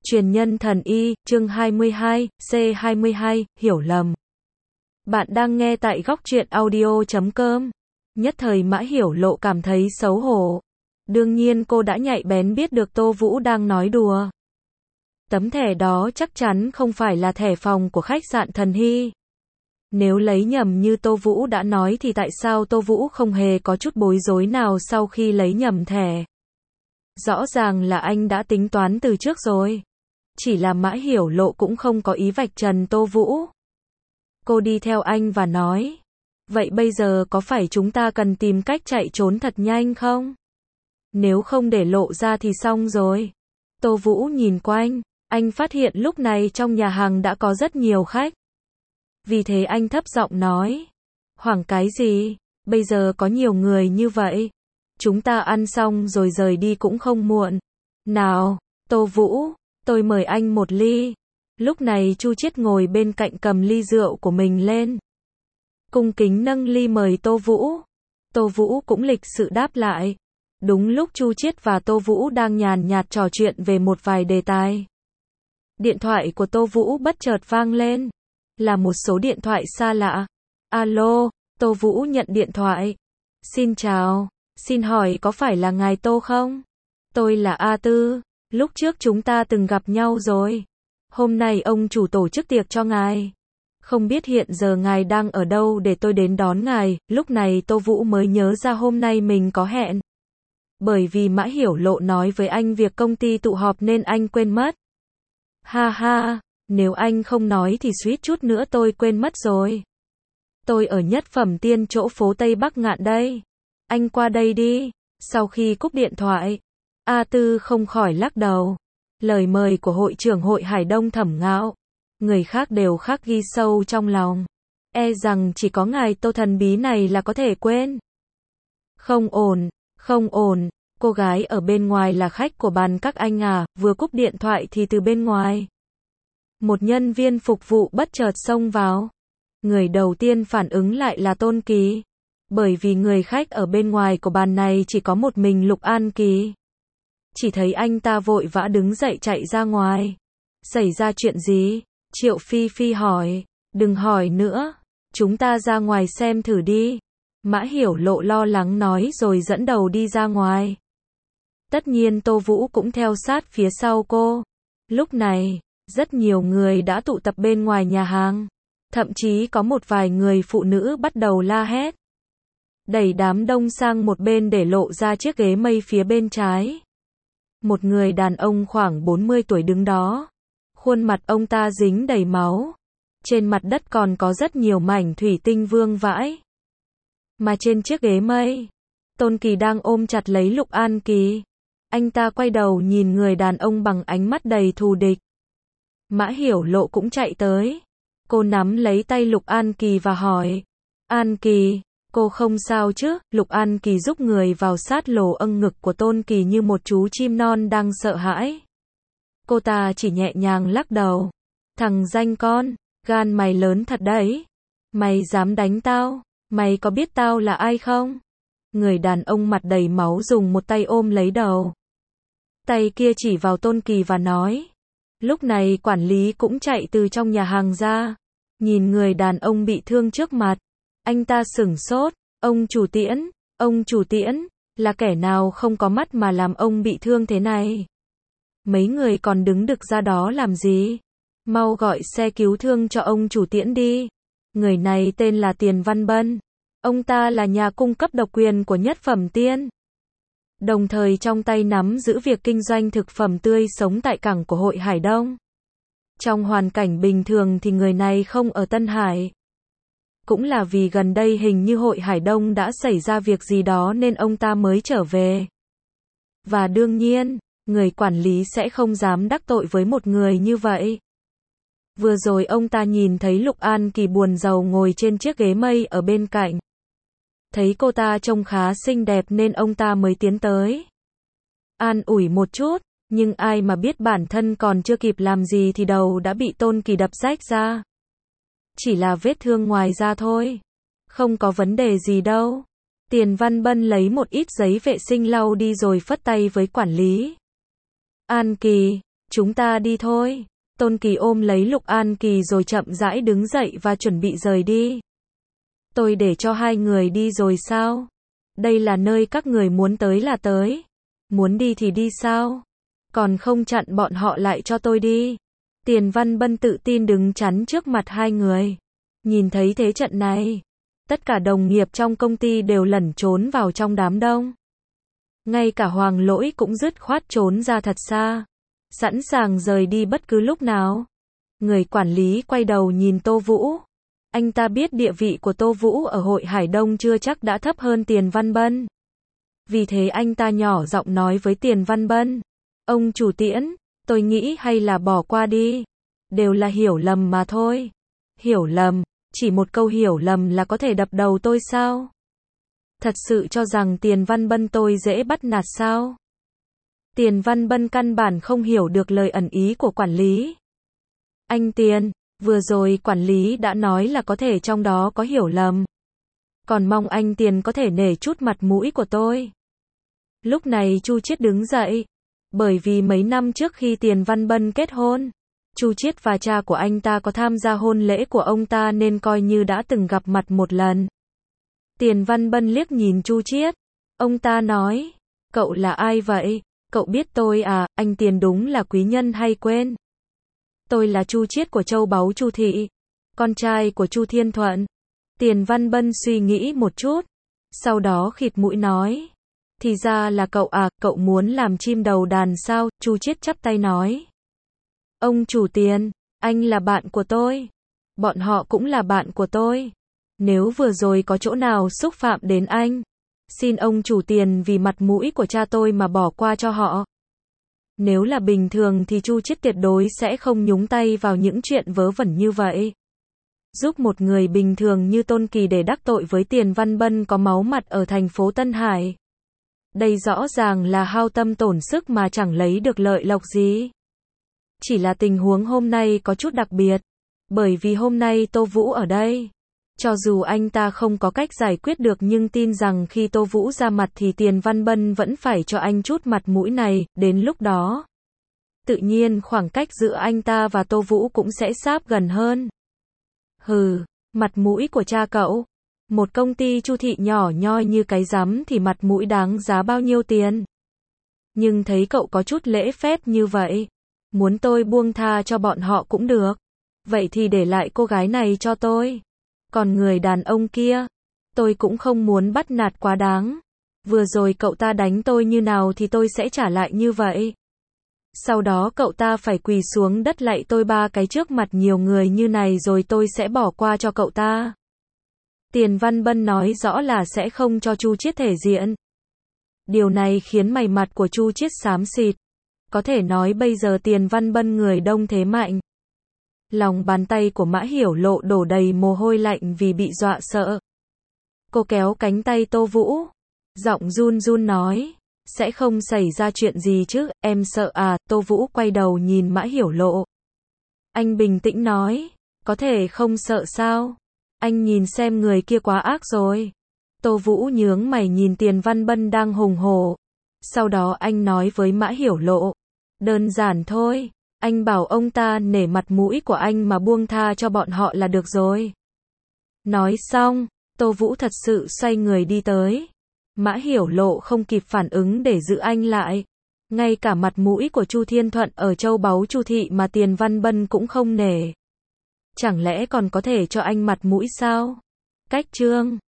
Truyền nhân thần y, chương 22, C22, hiểu lầm. Bạn đang nghe tại góc truyện audio.com. Nhất thời Mã Hiểu Lộ cảm thấy xấu hổ. Đương nhiên cô đã nhạy bén biết được Tô Vũ đang nói đùa. Tấm thẻ đó chắc chắn không phải là thẻ phòng của khách sạn Thần Hy. Nếu lấy nhầm như Tô Vũ đã nói thì tại sao Tô Vũ không hề có chút bối rối nào sau khi lấy nhầm thẻ? Rõ ràng là anh đã tính toán từ trước rồi. Chỉ là Mã Hiểu Lộ cũng không có ý vạch trần Tô Vũ. Cô đi theo anh và nói, vậy bây giờ có phải chúng ta cần tìm cách chạy trốn thật nhanh không? Nếu không để lộ ra thì xong rồi. Tô Vũ nhìn quanh, anh phát hiện lúc này trong nhà hàng đã có rất nhiều khách. Vì thế anh thấp giọng nói, hoảng cái gì, bây giờ có nhiều người như vậy. Chúng ta ăn xong rồi rời đi cũng không muộn. Nào, Tô Vũ, tôi mời anh một ly. Lúc này Chu Chiết ngồi bên cạnh cầm ly rượu của mình lên. Cung kính nâng ly mời Tô Vũ. Tô Vũ cũng lịch sự đáp lại. Đúng lúc Chu Chiết và Tô Vũ đang nhàn nhạt trò chuyện về một vài đề tài. Điện thoại của Tô Vũ bất chợt vang lên. Là một số điện thoại xa lạ. Alo, Tô Vũ nhận điện thoại. Xin chào, xin hỏi có phải là ngài Tô không? Tôi là A Tư, lúc trước chúng ta từng gặp nhau rồi. Hôm nay ông chủ tổ chức tiệc cho ngài. Không biết hiện giờ ngài đang ở đâu để tôi đến đón ngài. Lúc này Tô Vũ mới nhớ ra hôm nay mình có hẹn. Bởi vì Mã Hiểu Lộ nói với anh việc công ty tụ họp nên anh quên mất. Ha ha, nếu anh không nói thì suýt chút nữa tôi quên mất rồi. Tôi ở Nhất Phẩm Tiên chỗ phố Tây Bắc Ngạn đây. Anh qua đây đi. Sau khi cúp điện thoại, A Tư không khỏi lắc đầu. Lời mời của hội trưởng hội Hải Đông Thẩm Ngạo, người khác đều khắc ghi sâu trong lòng. E rằng chỉ có ngài Tô thần bí này là có thể quên. Không ổn, không ổn. Cô gái ở bên ngoài là khách của bàn các anh à? Vừa cúp điện thoại thì từ bên ngoài, một nhân viên phục vụ bất chợt xông vào. Người đầu tiên phản ứng lại là Tôn Kỳ. Bởi vì người khách ở bên ngoài của bàn này chỉ có một mình Lục An Kỳ. Chỉ thấy anh ta vội vã đứng dậy chạy ra ngoài. Xảy ra chuyện gì? Triệu Phi Phi hỏi. Đừng hỏi nữa. Chúng ta ra ngoài xem thử đi. Mã Hiểu Lộ lo lắng nói rồi dẫn đầu đi ra ngoài. Tất nhiên Tô Vũ cũng theo sát phía sau cô. Lúc này, rất nhiều người đã tụ tập bên ngoài nhà hàng. Thậm chí có một vài người phụ nữ bắt đầu la hét. Đẩy đám đông sang một bên để lộ ra chiếc ghế mây phía bên trái. Một người đàn ông khoảng 40 tuổi đứng đó. Khuôn mặt ông ta dính đầy máu. Trên mặt đất còn có rất nhiều mảnh thủy tinh vương vãi. Mà trên chiếc ghế mây, Tôn Kỳ đang ôm chặt lấy Lục An Kỳ. Anh ta quay đầu nhìn người đàn ông bằng ánh mắt đầy thù địch. Mã Hiểu Lộ cũng chạy tới. Cô nắm lấy tay Lục An Kỳ và hỏi. An Kỳ, cô không sao chứ? Lục An Kỳ giúp người vào sát lỗ âng ngực của Tôn Kỳ như một chú chim non đang sợ hãi. Cô ta chỉ nhẹ nhàng lắc đầu. Thằng danh con, gan mày lớn thật đấy. Mày dám đánh tao? Mày có biết tao là ai không? Người đàn ông mặt đầy máu dùng một tay ôm lấy đầu. Tay kia chỉ vào Tôn Kỳ và nói. Lúc này quản lý cũng chạy từ trong nhà hàng ra. Nhìn người đàn ông bị thương trước mặt. Anh ta sửng sốt. Ông chủ tiễn, là kẻ nào không có mắt mà làm ông bị thương thế này? Mấy người còn đứng đực ra đó làm gì? Mau gọi xe cứu thương cho ông chủ tiễn đi. Người này tên là Tiền Văn Bân. Ông ta là nhà cung cấp độc quyền của Nhất Phẩm Tiên. Đồng thời trong tay nắm giữ việc kinh doanh thực phẩm tươi sống tại cảng của hội Hải Đông. Trong hoàn cảnh bình thường thì người này không ở Tân Hải. Cũng là vì gần đây hình như hội Hải Đông đã xảy ra việc gì đó nên ông ta mới trở về. Và đương nhiên, người quản lý sẽ không dám đắc tội với một người như vậy. Vừa rồi ông ta nhìn thấy Lục An Kỳ buồn rầu ngồi trên chiếc ghế mây ở bên cạnh. Thấy cô ta trông khá xinh đẹp nên ông ta mới tiến tới. An ủi một chút, nhưng ai mà biết bản thân còn chưa kịp làm gì thì đầu đã bị Tôn Kỳ đập rách ra. Chỉ là vết thương ngoài da thôi. Không có vấn đề gì đâu. Tiền Văn Bân lấy một ít giấy vệ sinh lau đi rồi phất tay với quản lý. An Kỳ, Chúng ta đi thôi. Tôn Kỳ ôm lấy Lục An Kỳ rồi chậm rãi đứng dậy và chuẩn bị rời đi. Tôi để cho hai người đi rồi sao? Đây là nơi các người muốn tới là tới. Muốn đi thì đi sao? Còn không chặn bọn họ lại cho tôi đi. Tiền Văn Bân tự tin đứng chắn trước mặt hai người. Nhìn thấy thế trận này, tất cả đồng nghiệp trong công ty đều lẩn trốn vào trong đám đông. Ngay cả Hoàng Lỗi cũng dứt khoát trốn ra thật xa, sẵn sàng rời đi bất cứ lúc nào. Người quản lý quay đầu nhìn Tô Vũ. Anh ta biết địa vị của Tô Vũ ở Hội Hải Đông chưa chắc đã thấp hơn Tiền Văn Bân. Vì thế anh ta nhỏ giọng nói với Tiền Văn Bân. Ông chủ Tiễn, tôi nghĩ hay là bỏ qua đi. Đều là hiểu lầm mà thôi. Hiểu lầm, chỉ một câu hiểu lầm là có thể đập đầu tôi sao? Thật sự cho rằng Tiền Văn Bân tôi dễ bắt nạt sao? Tiền Văn Bân căn bản không hiểu được lời ẩn ý của quản lý. Anh Tiền, vừa rồi quản lý đã nói là có thể trong đó có hiểu lầm. Còn mong anh Tiền có thể nể chút mặt mũi của tôi. Lúc này Chu Chiết đứng dậy. Bởi vì mấy năm trước khi Tiền Văn Bân kết hôn, Chu Chiết và cha của anh ta có tham gia hôn lễ của ông ta nên coi như đã từng gặp mặt một lần. Tiền Văn Bân liếc nhìn Chu Chiết. Ông ta nói, cậu là ai vậy? Cậu biết tôi à? Anh Tiền đúng là quý nhân hay quên. Tôi là Chu Chiết của Châu Báu Chu Thị, con trai của Chu Thiên Thuận. Tiền Văn Bân suy nghĩ một chút, sau đó khịt mũi nói, thì ra là cậu à, cậu muốn làm chim đầu đàn sao? Chu Chiết chắp tay nói, ông chủ Tiền, anh là bạn của tôi, bọn họ cũng là bạn của tôi. Nếu vừa rồi có chỗ nào xúc phạm đến anh, xin ông chủ Tiền vì mặt mũi của cha tôi mà bỏ qua cho họ. Nếu là bình thường thì Chu Chiết tuyệt đối sẽ không nhúng tay vào những chuyện vớ vẩn như vậy. Giúp một người bình thường như Tôn Kỳ để đắc tội với Tiền Văn Bân có máu mặt ở thành phố Tân Hải. Đây rõ ràng là hao tâm tổn sức mà chẳng lấy được lợi lộc gì. Chỉ là tình huống hôm nay có chút đặc biệt. Bởi vì hôm nay Tô Vũ ở đây. Cho dù anh ta không có cách giải quyết được nhưng tin rằng khi Tô Vũ ra mặt thì Tiền Văn Bân vẫn phải cho anh chút mặt mũi này, đến lúc đó. Tự nhiên khoảng cách giữa anh ta và Tô Vũ cũng sẽ sáp gần hơn. Hừ, mặt mũi của cha cậu. Một công ty Chu Thị nhỏ nhoi như cái rắm thì mặt mũi đáng giá bao nhiêu tiền. Nhưng thấy cậu có chút lễ phép như vậy, muốn tôi buông tha cho bọn họ cũng được. Vậy thì để lại cô gái này cho tôi. Còn người đàn ông kia, tôi cũng không muốn bắt nạt quá đáng. Vừa rồi cậu ta đánh tôi như nào thì tôi sẽ trả lại như vậy. Sau đó cậu ta phải quỳ xuống đất lạy tôi 3 cái trước mặt nhiều người như này rồi tôi sẽ bỏ qua cho cậu ta. Tiền Văn Bân nói rõ là sẽ không cho Chu Chiết thể diện. Điều này khiến mày mặt của Chu Chiết xám xịt. Có thể nói bây giờ Tiền Văn Bân người đông thế mạnh. Lòng bàn tay của Mã Hiểu Lộ đổ đầy mồ hôi lạnh vì bị dọa sợ. Cô kéo cánh tay Tô Vũ, giọng run run nói, sẽ không xảy ra chuyện gì chứ, em sợ à? Tô Vũ quay đầu nhìn Mã Hiểu Lộ. Anh bình tĩnh nói, có thể không sợ sao? Anh nhìn xem người kia quá ác rồi. Tô Vũ nhướng mày nhìn Tiền Văn Bân đang hùng hổ. Sau đó anh nói với Mã Hiểu Lộ, đơn giản thôi. Anh bảo ông ta nể mặt mũi của anh mà buông tha cho bọn họ là được rồi. Nói xong, Tô Vũ thật sự xoay người đi tới. Mã Hiểu Lộ không kịp phản ứng để giữ anh lại. Ngay cả mặt mũi của Chu Thiên Thuận ở Châu Báu Chu Thị mà Tiền Văn Bân cũng không nể. Chẳng lẽ còn có thể cho anh mặt mũi sao? Cách chương